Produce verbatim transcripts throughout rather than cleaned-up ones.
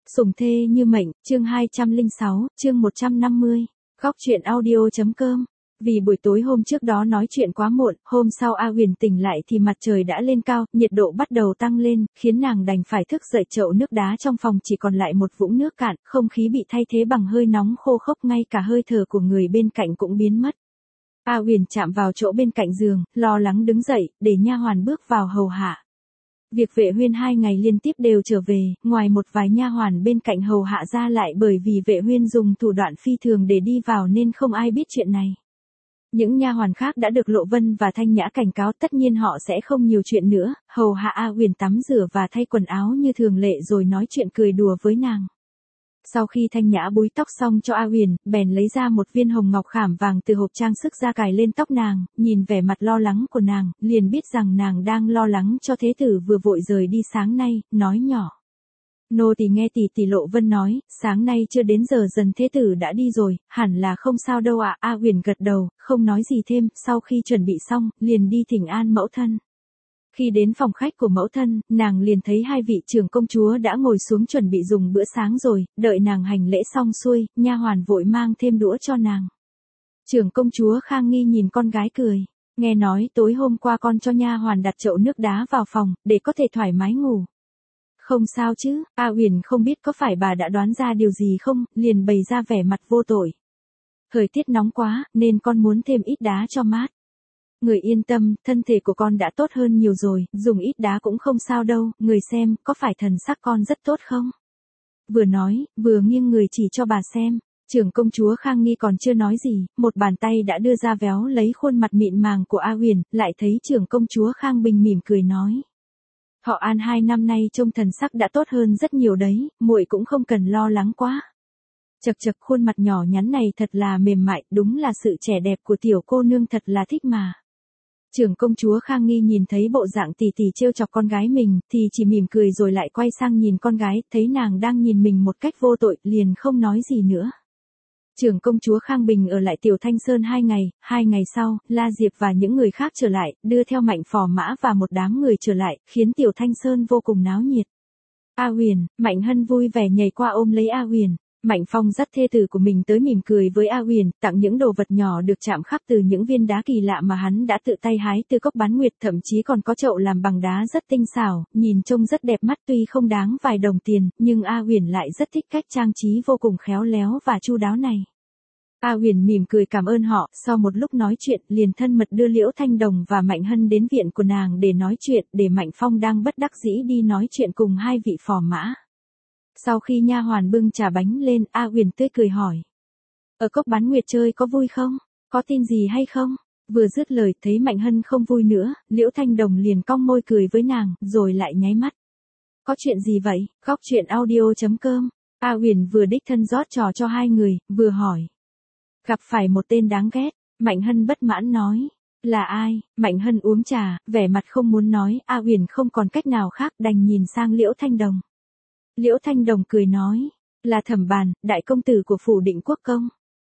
Sủng thê như mệnh, chương hai trăm lẻ sáu, chương một trăm năm mươi. Góc truyện audio.com. Vì buổi tối hôm trước đó nói chuyện quá muộn, hôm sau A Huyền tỉnh lại thì mặt trời đã lên cao, nhiệt độ bắt đầu tăng lên, khiến nàng đành phải thức dậy. Chậu nước đá trong phòng chỉ còn lại một vũng nước cạn, không khí bị thay thế bằng hơi nóng khô khốc, ngay cả hơi thở của người bên cạnh cũng biến mất. A Huyền chạm vào chỗ bên cạnh giường, lo lắng đứng dậy, để nha hoàn bước vào hầu hạ. Việc Vệ Huyên hai ngày liên tiếp đều trở về, ngoài một vài nha hoàn bên cạnh hầu hạ ra lại bởi vì Vệ Huyên dùng thủ đoạn phi thường để đi vào nên không ai biết chuyện này. Những nha hoàn khác đã được Lộ Vân và Thanh Nhã cảnh cáo, tất nhiên họ sẽ không nhiều chuyện nữa, hầu hạ A Huyền tắm rửa và thay quần áo như thường lệ rồi nói chuyện cười đùa với nàng. Sau khi Thanh Nhã búi tóc xong cho A Huyền, bèn lấy ra một viên hồng ngọc khảm vàng từ hộp trang sức ra cài lên tóc nàng, nhìn vẻ mặt lo lắng của nàng, liền biết rằng nàng đang lo lắng cho thế tử vừa vội rời đi sáng nay, nói nhỏ. Nô tỳ nghe tỷ tỷ Lộ Vân nói, sáng nay chưa đến giờ dần thế tử đã đi rồi, hẳn là không sao đâu ạ. A Huyền gật đầu, không nói gì thêm, sau khi chuẩn bị xong, liền đi thỉnh an mẫu thân. Khi đến phòng khách của mẫu thân, nàng liền thấy hai vị trưởng công chúa đã ngồi xuống chuẩn bị dùng bữa sáng rồi, đợi nàng hành lễ xong xuôi, nha hoàn vội mang thêm đũa cho nàng. Trưởng công chúa Khang Nghi nhìn con gái cười, nghe nói tối hôm qua con cho nha hoàn đặt chậu nước đá vào phòng, để có thể thoải mái ngủ. Không sao chứ, A Huyền không biết có phải bà đã đoán ra điều gì không, liền bày ra vẻ mặt vô tội. Thời tiết nóng quá, nên con muốn thêm ít đá cho mát. Người yên tâm, thân thể của con đã tốt hơn nhiều rồi, dùng ít đá cũng không sao đâu, người xem, có phải thần sắc con rất tốt không? Vừa nói, vừa nghiêng người chỉ cho bà xem, trưởng công chúa Khang Nghi còn chưa nói gì, một bàn tay đã đưa ra véo lấy khuôn mặt mịn màng của A Huyền, lại thấy trưởng công chúa Khang Bình mỉm cười nói. Thọ An hai năm nay trông thần sắc đã tốt hơn rất nhiều đấy, muội cũng không cần lo lắng quá. Chật chật, khuôn mặt nhỏ nhắn này thật là mềm mại, đúng là sự trẻ đẹp của tiểu cô nương, thật là thích mà. Trưởng công chúa Khang Nghi nhìn thấy bộ dạng tỉ tỉ trêu chọc con gái mình, thì chỉ mỉm cười rồi lại quay sang nhìn con gái, thấy nàng đang nhìn mình một cách vô tội, liền không nói gì nữa. Trưởng công chúa Khang Bình ở lại Tiểu Thanh Sơn hai ngày, hai ngày sau, La Diệp và những người khác trở lại, đưa theo Mạnh Phò Mã và một đám người trở lại, khiến Tiểu Thanh Sơn vô cùng náo nhiệt. A Huyền, Mạnh Hân vui vẻ nhảy qua ôm lấy A Huyền. Mạnh Phong dắt thê tử của mình tới mỉm cười với A Huyền, tặng những đồ vật nhỏ được chạm khắc từ những viên đá kỳ lạ mà hắn đã tự tay hái từ cốc bán nguyệt, thậm chí còn có chậu làm bằng đá rất tinh xảo, nhìn trông rất đẹp mắt, tuy không đáng vài đồng tiền, nhưng A Huyền lại rất thích cách trang trí vô cùng khéo léo và chu đáo này. A Huyền mỉm cười cảm ơn họ, sau một lúc nói chuyện, liền thân mật đưa Liễu Thanh Đồng và Mạnh Hân đến viện của nàng để nói chuyện, để Mạnh Phong đang bất đắc dĩ đi nói chuyện cùng hai vị phò mã. Sau khi nha hoàn bưng trà bánh lên, A Huyền tươi cười hỏi. Ở cốc bán nguyệt chơi có vui không? Có tin gì hay không? Vừa dứt lời thấy Mạnh Hân không vui nữa, Liễu Thanh Đồng liền cong môi cười với nàng, rồi lại nháy mắt. Có chuyện gì vậy? Góc truyện audio.com. A Huyền vừa đích thân rót trò cho hai người, vừa hỏi. Gặp phải một tên đáng ghét, Mạnh Hân bất mãn nói. Là ai? Mạnh Hân uống trà, vẻ mặt không muốn nói, A Huyền không còn cách nào khác đành nhìn sang Liễu Thanh Đồng. Liễu Thanh Đồng cười nói, là Thẩm Bàn, đại công tử của phủ Định Quốc công.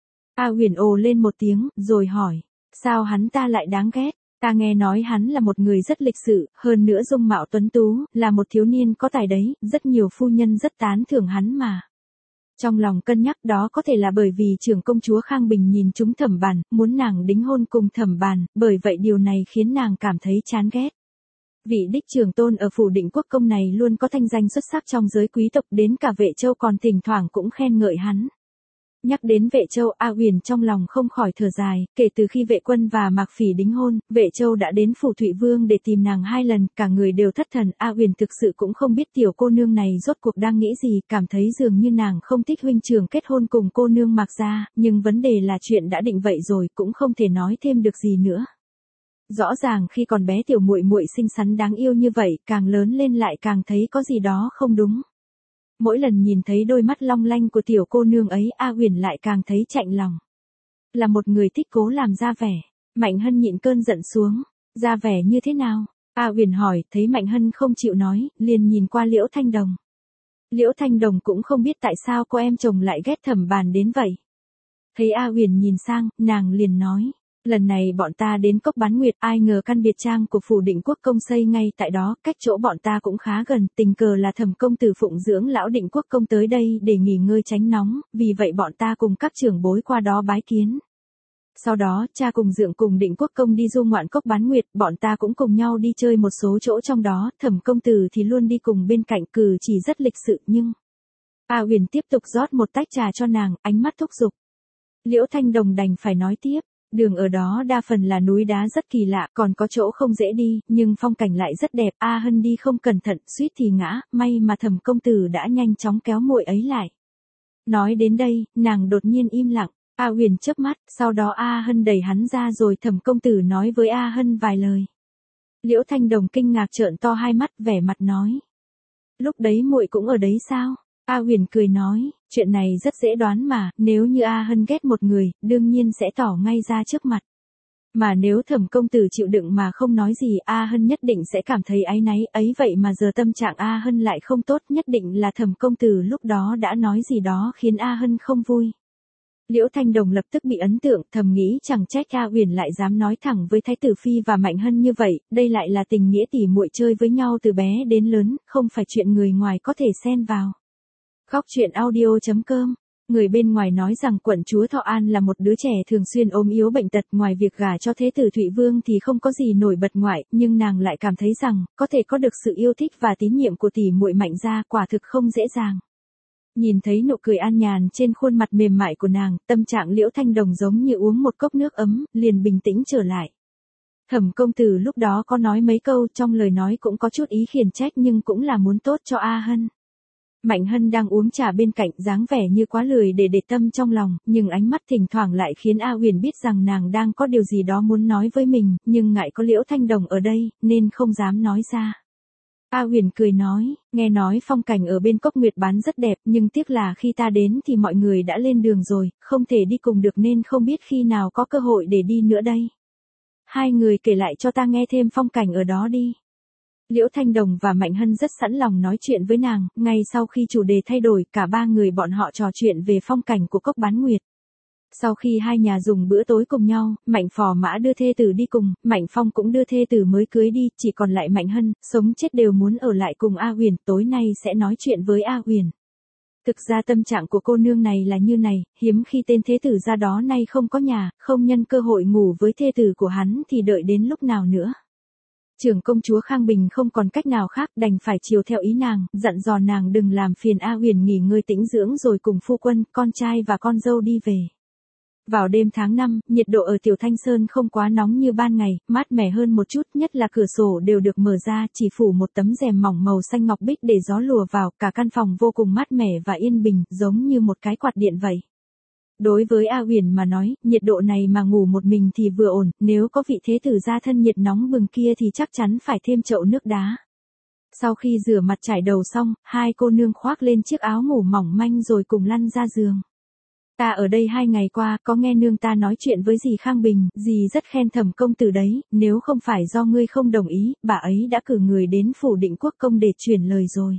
A Huyền ồ lên một tiếng, rồi hỏi, sao hắn ta lại đáng ghét? Ta nghe nói hắn là một người rất lịch sự, hơn nữa dung mạo tuấn tú, là một thiếu niên có tài đấy, rất nhiều phu nhân rất tán thưởng hắn mà. Trong lòng cân nhắc đó có thể là bởi vì trưởng công chúa Khang Bình nhìn trúng Thẩm Bàn, muốn nàng đính hôn cùng Thẩm Bàn, bởi vậy điều này khiến nàng cảm thấy chán ghét. Vị đích trưởng tôn ở phủ Định Quốc công này luôn có thanh danh xuất sắc trong giới quý tộc, đến cả Vệ Châu còn thỉnh thoảng cũng khen ngợi hắn. Nhắc đến Vệ Châu, A Huyền trong lòng không khỏi thở dài, kể từ khi Vệ Quân và Mạc Phỉ đính hôn, Vệ Châu đã đến phủ Thụy Vương để tìm nàng hai lần, cả người đều thất thần. A Huyền thực sự cũng không biết tiểu cô nương này rốt cuộc đang nghĩ gì, cảm thấy dường như nàng không thích huynh trưởng kết hôn cùng cô nương Mạc gia, nhưng vấn đề là chuyện đã định vậy rồi, cũng không thể nói thêm được gì nữa. Rõ ràng khi còn bé tiểu muội muội xinh xắn đáng yêu như vậy, càng lớn lên lại càng thấy có gì đó không đúng. Mỗi lần nhìn thấy đôi mắt long lanh của tiểu cô nương ấy, A Huyền lại càng thấy chạnh lòng. Là một người thích cố làm ra vẻ, Mạnh Hân nhịn cơn giận xuống. Ra vẻ như thế nào? A Huyền hỏi, thấy Mạnh Hân không chịu nói, liền nhìn qua Liễu Thanh Đồng. Liễu Thanh Đồng cũng không biết tại sao cô em chồng lại ghét Thẩm Bàn đến vậy. Thấy A Huyền nhìn sang, nàng liền nói. Lần này bọn ta đến Cốc Bán Nguyệt, ai ngờ căn biệt trang của phủ Định Quốc công xây ngay tại đó, cách chỗ bọn ta cũng khá gần, tình cờ là Thẩm công tử phụng dưỡng lão Định Quốc công tới đây để nghỉ ngơi tránh nóng, vì vậy bọn ta cùng các trưởng bối qua đó bái kiến. Sau đó, cha cùng Dượng cùng Định Quốc công đi du ngoạn Cốc Bán Nguyệt, bọn ta cũng cùng nhau đi chơi một số chỗ trong đó, Thẩm công tử thì luôn đi cùng bên cạnh, cử chỉ rất lịch sự nhưng... A Huyền tiếp tục rót một tách trà cho nàng, ánh mắt thúc giục. Liễu Thanh Đồng đành phải nói tiếp. Đường ở đó đa phần là núi đá rất kỳ lạ, còn có chỗ không dễ đi, nhưng phong cảnh lại rất đẹp. A Hân đi không cẩn thận, suýt thì ngã, may mà Thẩm công tử đã nhanh chóng kéo muội ấy lại. Nói đến đây, nàng đột nhiên im lặng. A Huyền chớp mắt, sau đó A Hân đẩy hắn ra rồi Thẩm công tử nói với A Hân vài lời. Liễu Thanh Đồng kinh ngạc trợn to hai mắt, vẻ mặt nói. Lúc đấy muội cũng ở đấy sao? A Huyền cười nói, chuyện này rất dễ đoán mà, nếu như A Hân ghét một người, đương nhiên sẽ tỏ ngay ra trước mặt. Mà nếu Thẩm công tử chịu đựng mà không nói gì, A Hân nhất định sẽ cảm thấy áy náy, ấy vậy mà giờ tâm trạng A Hân lại không tốt, nhất định là Thẩm công tử lúc đó đã nói gì đó khiến A Hân không vui. Liễu Thanh Đồng lập tức bị ấn tượng, thầm nghĩ chẳng trách A Huyền lại dám nói thẳng với Thái tử Phi và Mạnh Hân như vậy, đây lại là tình nghĩa tỉ muội chơi với nhau từ bé đến lớn, không phải chuyện người ngoài có thể xen vào. Khóc chuyện audio chấm com. Người bên ngoài nói rằng quận chúa Thọ An là một đứa trẻ thường xuyên ốm yếu bệnh tật, ngoài việc gả cho thế tử Thụy Vương thì không có gì nổi bật ngoại, nhưng nàng lại cảm thấy rằng, có thể có được sự yêu thích và tín nhiệm của tỷ muội Mạnh gia quả thực không dễ dàng. Nhìn thấy nụ cười an nhàn trên khuôn mặt mềm mại của nàng, tâm trạng Liễu Thanh Đồng giống như uống một cốc nước ấm, liền bình tĩnh trở lại. Thẩm công tử lúc đó có nói mấy câu, trong lời nói cũng có chút ý khiển trách nhưng cũng là muốn tốt cho A Hân. Mạnh Hân đang uống trà bên cạnh, dáng vẻ như quá lười để để tâm trong lòng, nhưng ánh mắt thỉnh thoảng lại khiến A Huyền biết rằng nàng đang có điều gì đó muốn nói với mình, nhưng ngại có Liễu Thanh Đồng ở đây, nên không dám nói ra. A Huyền cười nói, nghe nói phong cảnh ở bên Cốc Nguyệt Bán rất đẹp, nhưng tiếc là khi ta đến thì mọi người đã lên đường rồi, không thể đi cùng được nên không biết khi nào có cơ hội để đi nữa đây. Hai người kể lại cho ta nghe thêm phong cảnh ở đó đi. Liễu Thanh Đồng và Mạnh Hân rất sẵn lòng nói chuyện với nàng, ngay sau khi chủ đề thay đổi, cả ba người bọn họ trò chuyện về phong cảnh của Cốc Bán Nguyệt. Sau khi hai nhà dùng bữa tối cùng nhau, Mạnh Phò Mã đưa thê tử đi cùng, Mạnh Phong cũng đưa thê tử mới cưới đi, chỉ còn lại Mạnh Hân, sống chết đều muốn ở lại cùng A Huyền, tối nay sẽ nói chuyện với A Huyền. Thực ra tâm trạng của cô nương này là như này, hiếm khi tên thế tử ra đó nay không có nhà, không nhân cơ hội ngủ với thê tử của hắn thì đợi đến lúc nào nữa. Trưởng công chúa Khang Bình không còn cách nào khác, đành phải chiều theo ý nàng, dặn dò nàng đừng làm phiền A Huyền nghỉ ngơi tĩnh dưỡng rồi cùng phu quân, con trai và con dâu đi về. Vào đêm tháng năm, nhiệt độ ở Tiểu Thanh Sơn không quá nóng như ban ngày, mát mẻ hơn một chút, nhất là cửa sổ đều được mở ra, chỉ phủ một tấm rèm mỏng màu xanh ngọc bích để gió lùa vào, cả căn phòng vô cùng mát mẻ và yên bình, giống như một cái quạt điện vậy. Đối với A Huyền mà nói, nhiệt độ này mà ngủ một mình thì vừa ổn, nếu có vị thế tử gia thân nhiệt nóng bừng kia thì chắc chắn phải thêm chậu nước đá. Sau khi rửa mặt trải đầu xong, hai cô nương khoác lên chiếc áo ngủ mỏng manh rồi cùng lăn ra giường. Ta ở đây hai ngày qua, có nghe nương ta nói chuyện với dì Khang Bình, dì rất khen Thẩm công tử đấy, nếu không phải do ngươi không đồng ý, bà ấy đã cử người đến phủ Định Quốc công để chuyển lời rồi.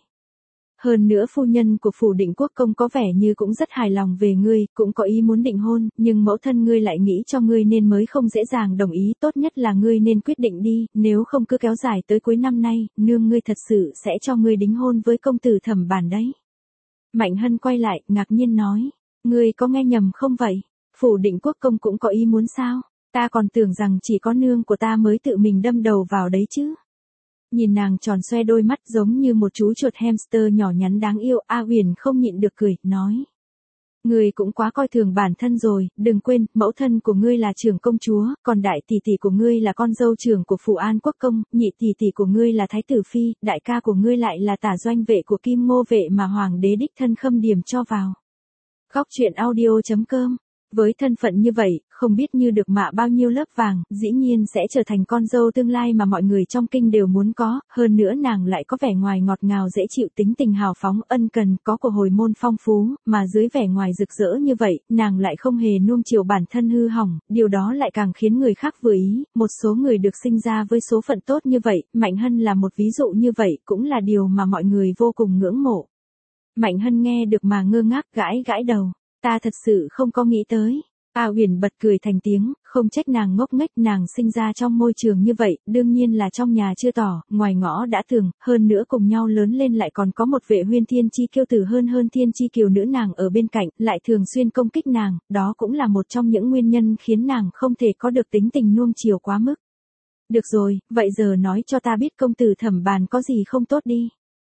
Hơn nữa phu nhân của phủ Định Quốc công có vẻ như cũng rất hài lòng về ngươi, cũng có ý muốn định hôn, nhưng mẫu thân ngươi lại nghĩ cho ngươi nên mới không dễ dàng đồng ý, tốt nhất là ngươi nên quyết định đi, nếu không cứ kéo dài tới cuối năm nay, nương ngươi thật sự sẽ cho ngươi đính hôn với công tử Thẩm Bản đấy. Mạnh Hân quay lại, ngạc nhiên nói, ngươi có nghe nhầm không vậy? Phủ Định Quốc công cũng có ý muốn sao? Ta còn tưởng rằng chỉ có nương của ta mới tự mình đâm đầu vào đấy chứ. Nhìn nàng tròn xoe đôi mắt giống như một chú chuột hamster nhỏ nhắn đáng yêu, A Huyền không nhịn được cười, nói. Ngươi cũng quá coi thường bản thân rồi, đừng quên, mẫu thân của ngươi là trưởng công chúa, còn đại tỷ tỷ của ngươi là con dâu trưởng của Phủ An Quốc công, nhị tỷ tỷ của ngươi là Thái tử Phi, đại ca của ngươi lại là tả doanh vệ của Kim Ngô vệ mà Hoàng đế đích thân khâm điểm cho vào. Khóc chuyện audio chấm com. Với thân phận như vậy, không biết như được mạ bao nhiêu lớp vàng, dĩ nhiên sẽ trở thành con dâu tương lai mà mọi người trong kinh đều muốn có, hơn nữa nàng lại có vẻ ngoài ngọt ngào dễ chịu, tính tình hào phóng, ân cần, có của hồi môn phong phú, mà dưới vẻ ngoài rực rỡ như vậy, nàng lại không hề nuông chiều bản thân hư hỏng, điều đó lại càng khiến người khác vừa ý, một số người được sinh ra với số phận tốt như vậy, Mạnh Hân là một ví dụ như vậy, cũng là điều mà mọi người vô cùng ngưỡng mộ. Mạnh Hân nghe được mà ngơ ngác, gãi gãi đầu. Ta thật sự không có nghĩ tới. A Uyển bật cười thành tiếng, không trách nàng ngốc nghếch, nàng sinh ra trong môi trường như vậy, đương nhiên là trong nhà chưa tỏ, ngoài ngõ đã tường, hơn nữa cùng nhau lớn lên lại còn có một Vệ Huyên thiên chi kiêu tử hơn hơn thiên chi kiều nữ nàng ở bên cạnh, lại thường xuyên công kích nàng, đó cũng là một trong những nguyên nhân khiến nàng không thể có được tính tình nuông chiều quá mức. Được rồi, vậy giờ nói cho ta biết công tử Thẩm Bàn có gì không tốt đi.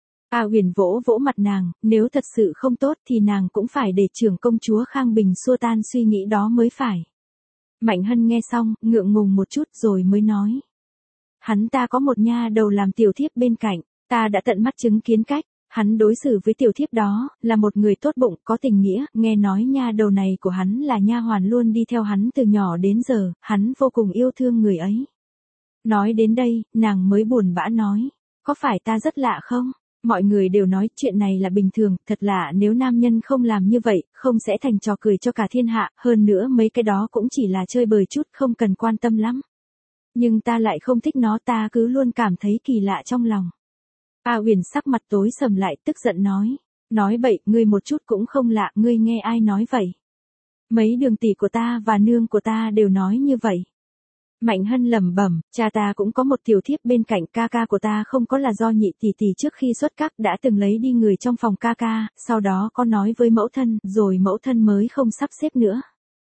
A Uyển vỗ vỗ mặt nàng, nếu thật sự không tốt thì nàng cũng phải để trưởng công chúa Khang Bình xua tan suy nghĩ đó mới phải. Mạnh Hân nghe xong, ngượng ngùng một chút rồi mới nói. Hắn ta có một nha đầu làm tiểu thiếp bên cạnh, ta đã tận mắt chứng kiến cách hắn đối xử với tiểu thiếp đó, là một người tốt bụng, có tình nghĩa, nghe nói nha đầu này của hắn là nha hoàn luôn đi theo hắn từ nhỏ đến giờ, hắn vô cùng yêu thương người ấy. Nói đến đây, nàng mới buồn bã nói, có phải ta rất lạ không? Mọi người đều nói chuyện này là bình thường, thật lạ nếu nam nhân không làm như vậy, không sẽ thành trò cười cho cả thiên hạ, hơn nữa mấy cái đó cũng chỉ là chơi bời chút, không cần quan tâm lắm. Nhưng ta lại không thích nó, ta cứ luôn cảm thấy kỳ lạ trong lòng. A Uyển sắc mặt tối sầm lại, tức giận nói, nói bậy, ngươi một chút cũng không lạ, ngươi nghe ai nói vậy? Mấy đường tỷ của ta và nương của ta đều nói như vậy. Mạnh Hân lẩm bẩm, cha ta cũng có một tiểu thiếp bên cạnh, ca ca của ta không có là do nhị tỷ tỷ trước khi xuất các đã từng lấy đi người trong phòng ca ca, sau đó có nói với mẫu thân, rồi mẫu thân mới không sắp xếp nữa.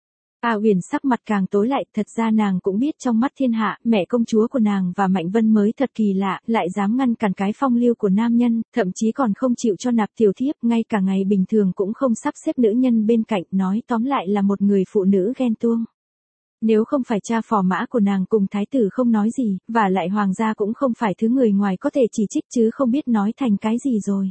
A Uyển sắc mặt càng tối lại, thật ra nàng cũng biết trong mắt thiên hạ, mẹ công chúa của nàng và Mạnh Vân mới thật kỳ lạ, lại dám ngăn cản cái phong lưu của nam nhân, thậm chí còn không chịu cho nạp tiểu thiếp, ngay cả ngày bình thường cũng không sắp xếp nữ nhân bên cạnh, nói tóm lại là một người phụ nữ ghen tuông. Nếu không phải cha phò mã của nàng cùng thái tử không nói gì, và lại hoàng gia cũng không phải thứ người ngoài có thể chỉ trích chứ không biết nói thành cái gì rồi.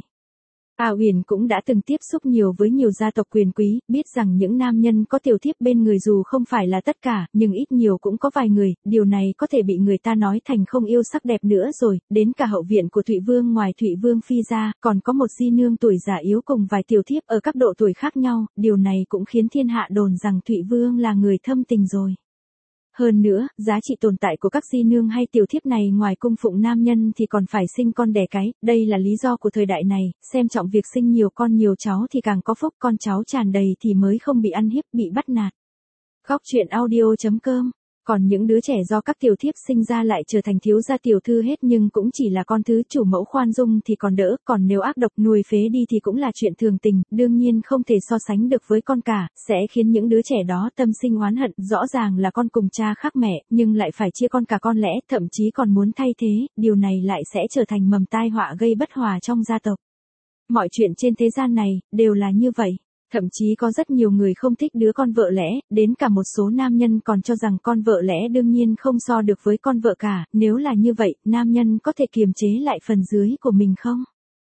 A Uyển cũng đã từng tiếp xúc nhiều với nhiều gia tộc quyền quý, biết rằng những nam nhân có tiểu thiếp bên người dù không phải là tất cả, nhưng ít nhiều cũng có vài người, điều này có thể bị người ta nói thành không yêu sắc đẹp nữa rồi, đến cả hậu viện của Thụy Vương ngoài Thụy Vương phi ra, còn có một di nương tuổi già yếu cùng vài tiểu thiếp ở các độ tuổi khác nhau, điều này cũng khiến thiên hạ đồn rằng Thụy Vương là người thâm tình rồi. Hơn nữa, giá trị tồn tại của các di nương hay tiểu thiếp này ngoài cung phụng nam nhân thì còn phải sinh con đẻ cái, đây là lý do của thời đại này, xem trọng việc sinh nhiều con nhiều cháu thì càng có phúc, con cháu tràn đầy thì mới không bị ăn hiếp, bị bắt nạt. Góc truyện audio chấm com. Còn những đứa trẻ do các tiểu thiếp sinh ra lại trở thành thiếu gia tiểu thư hết nhưng cũng chỉ là con thứ chủ mẫu khoan dung thì còn đỡ, còn nếu ác độc nuôi phế đi thì cũng là chuyện thường tình, đương nhiên không thể so sánh được với con cả, sẽ khiến những đứa trẻ đó tâm sinh oán hận, rõ ràng là con cùng cha khác mẹ, nhưng lại phải chia con cả con lẽ, thậm chí còn muốn thay thế, điều này lại sẽ trở thành mầm tai họa gây bất hòa trong gia tộc. Mọi chuyện trên thế gian này, đều là như vậy. Thậm chí có rất nhiều người không thích đứa con vợ lẽ, đến cả một số nam nhân còn cho rằng con vợ lẽ đương nhiên không so được với con vợ cả, nếu là như vậy, nam nhân có thể kiềm chế lại phần dưới của mình không?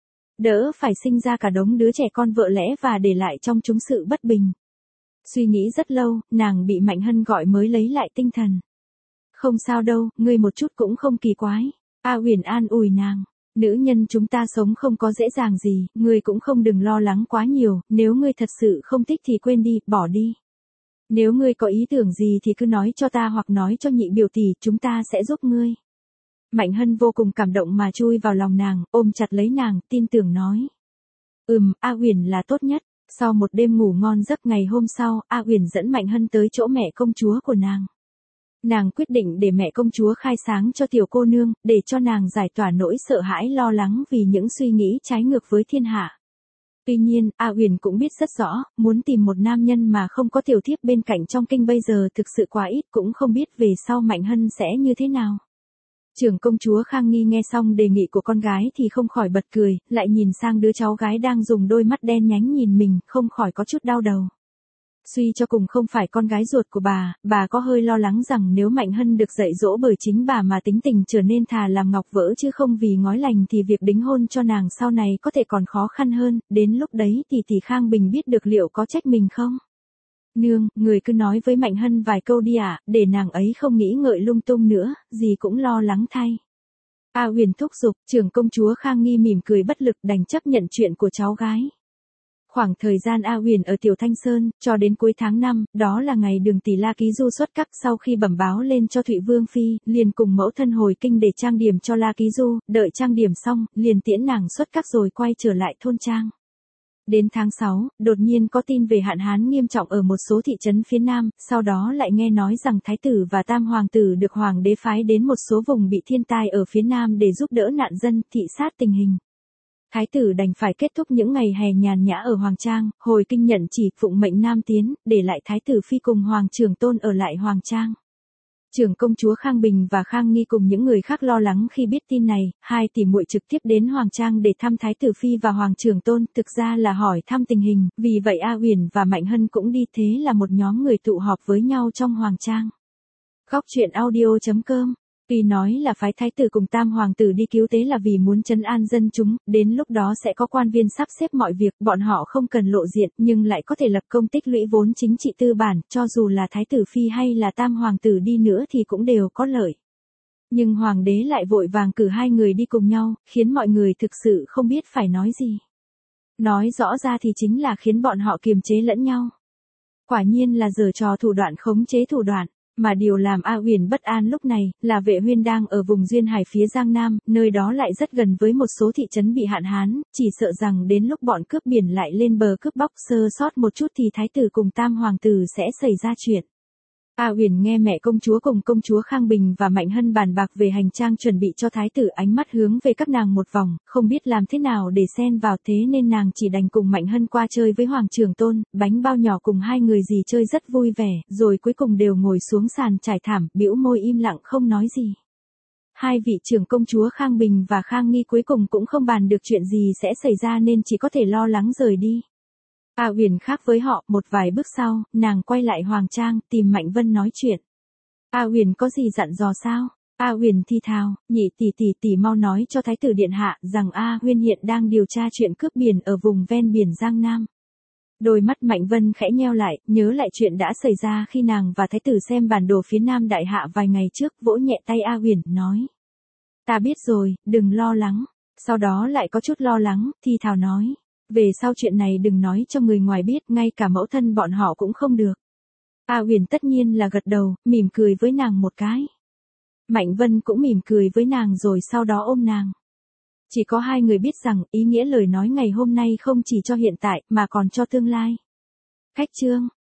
Đỡ phải sinh ra cả đống đứa trẻ con vợ lẽ và để lại trong chúng sự bất bình. Suy nghĩ rất lâu, nàng bị Mạnh Hân gọi mới lấy lại tinh thần. Không sao đâu, ngươi một chút cũng không kỳ quái. A Uyển an ủi nàng. Nữ nhân chúng ta sống không có dễ dàng gì, ngươi cũng không đừng lo lắng quá nhiều, nếu ngươi thật sự không thích thì quên đi, bỏ đi. Nếu ngươi có ý tưởng gì thì cứ nói cho ta hoặc nói cho nhị biểu tỷ, chúng ta sẽ giúp ngươi. Mạnh Hân vô cùng cảm động mà chui vào lòng nàng, ôm chặt lấy nàng, tin tưởng nói. Ừm, A Uyển là tốt nhất. Sau một đêm ngủ ngon giấc ngày hôm sau, A Uyển dẫn Mạnh Hân tới chỗ mẹ công chúa của nàng. Nàng quyết định để mẹ công chúa khai sáng cho tiểu cô nương, để cho nàng giải tỏa nỗi sợ hãi lo lắng vì những suy nghĩ trái ngược với thiên hạ. Tuy nhiên, A Uyển cũng biết rất rõ, muốn tìm một nam nhân mà không có tiểu thiếp bên cạnh trong kinh bây giờ thực sự quá ít, cũng không biết về sau Mạnh Hân sẽ như thế nào. Trưởng công chúa Khang Nghi nghe xong đề nghị của con gái thì không khỏi bật cười, lại nhìn sang đứa cháu gái đang dùng đôi mắt đen nhánh nhìn mình, không khỏi có chút đau đầu. Suy cho cùng không phải con gái ruột của bà, bà có hơi lo lắng rằng nếu Mạnh Hân được dạy dỗ bởi chính bà mà tính tình trở nên thà làm ngọc vỡ chứ không vì ngói lành thì việc đính hôn cho nàng sau này có thể còn khó khăn hơn, đến lúc đấy thì tỷ Khang Bình biết được liệu có trách mình không? Nương, người cứ nói với Mạnh Hân vài câu đi ạ, à, để nàng ấy không nghĩ ngợi lung tung nữa, gì cũng lo lắng thay. A Uyển thúc giục, trưởng công chúa Khang Nghi mỉm cười bất lực đành chấp nhận chuyện của cháu gái. Khoảng thời gian A Uyển ở Tiểu Thanh Sơn, cho đến cuối tháng năm, đó là ngày Đường tỷ La Ký Du xuất các, sau khi bẩm báo lên cho Thụy Vương phi, liền cùng mẫu thân hồi kinh để trang điểm cho La Ký Du, đợi trang điểm xong, liền tiễn nàng xuất các rồi quay trở lại thôn trang. Đến tháng sáu, đột nhiên có tin về hạn hán nghiêm trọng ở một số thị trấn phía Nam, sau đó lại nghe nói rằng Thái tử và Tam Hoàng tử được Hoàng đế phái đến một số vùng bị thiên tai ở phía Nam để giúp đỡ nạn dân, thị sát tình hình. Thái tử đành phải kết thúc những ngày hè nhàn nhã ở Hoàng Trang, hồi kinh nhận chỉ phụng mệnh Nam tiến, để lại Thái tử Phi cùng Hoàng Trưởng Tôn ở lại Hoàng Trang. Trưởng công chúa Khang Bình và Khang Nghi cùng những người khác lo lắng khi biết tin này, hai tỷ muội trực tiếp đến Hoàng Trang để thăm Thái tử Phi và Hoàng Trưởng Tôn, thực ra là hỏi thăm tình hình, vì vậy A Uyển và Mạnh Hân cũng đi, thế là một nhóm người tụ họp với nhau trong Hoàng Trang. Góc truyện audio chấm com. Tuy nói là phái thái tử cùng tam hoàng tử đi cứu tế là vì muốn trấn an dân chúng, đến lúc đó sẽ có quan viên sắp xếp mọi việc, bọn họ không cần lộ diện, nhưng lại có thể lập công tích lũy vốn chính trị tư bản, cho dù là thái tử phi hay là tam hoàng tử đi nữa thì cũng đều có lợi. Nhưng hoàng đế lại vội vàng cử hai người đi cùng nhau, khiến mọi người thực sự không biết phải nói gì. Nói rõ ra thì chính là khiến bọn họ kiềm chế lẫn nhau. Quả nhiên là giở trò thủ đoạn khống chế thủ đoạn. Mà điều làm A Uyển bất an lúc này, là Vệ Huyên đang ở vùng duyên hải phía Giang Nam, nơi đó lại rất gần với một số thị trấn bị hạn hán, chỉ sợ rằng đến lúc bọn cướp biển lại lên bờ cướp bóc sơ sót một chút thì thái tử cùng tam hoàng tử sẽ xảy ra chuyện. A Uyển nghe mẹ công chúa cùng công chúa Khang Bình và Mạnh Hân bàn bạc về hành trang chuẩn bị cho thái tử, ánh mắt hướng về các nàng một vòng, không biết làm thế nào để xen vào, thế nên nàng chỉ đành cùng Mạnh Hân qua chơi với Hoàng Trưởng Tôn, bánh bao nhỏ cùng hai người gì chơi rất vui vẻ, rồi cuối cùng đều ngồi xuống sàn trải thảm, bĩu môi im lặng không nói gì. Hai vị trưởng công chúa Khang Bình và Khang Nghi cuối cùng cũng không bàn được chuyện gì sẽ xảy ra nên chỉ có thể lo lắng rời đi. A Uyển khác với họ, một vài bước sau, nàng quay lại Hoàng Trang, tìm Mạnh Vân nói chuyện. A Uyển có gì dặn dò sao? A Uyển thi thào, nhị tỷ tỷ tỷ mau nói cho thái tử điện hạ rằng A Huyên hiện đang điều tra chuyện cướp biển ở vùng ven biển Giang Nam. Đôi mắt Mạnh Vân khẽ nheo lại, nhớ lại chuyện đã xảy ra khi nàng và thái tử xem bản đồ phía Nam Đại Hạ vài ngày trước, vỗ nhẹ tay A Uyển, nói. Ta biết rồi, đừng lo lắng. Sau đó lại có chút lo lắng, thi thào nói. Về sau chuyện này đừng nói cho người ngoài biết, ngay cả mẫu thân bọn họ cũng không được. A Uyển tất nhiên là gật đầu, mỉm cười với nàng một cái. Mạnh Vân cũng mỉm cười với nàng rồi sau đó ôm nàng. Chỉ có hai người biết rằng, ý nghĩa lời nói ngày hôm nay không chỉ cho hiện tại, mà còn cho tương lai. Khách chương.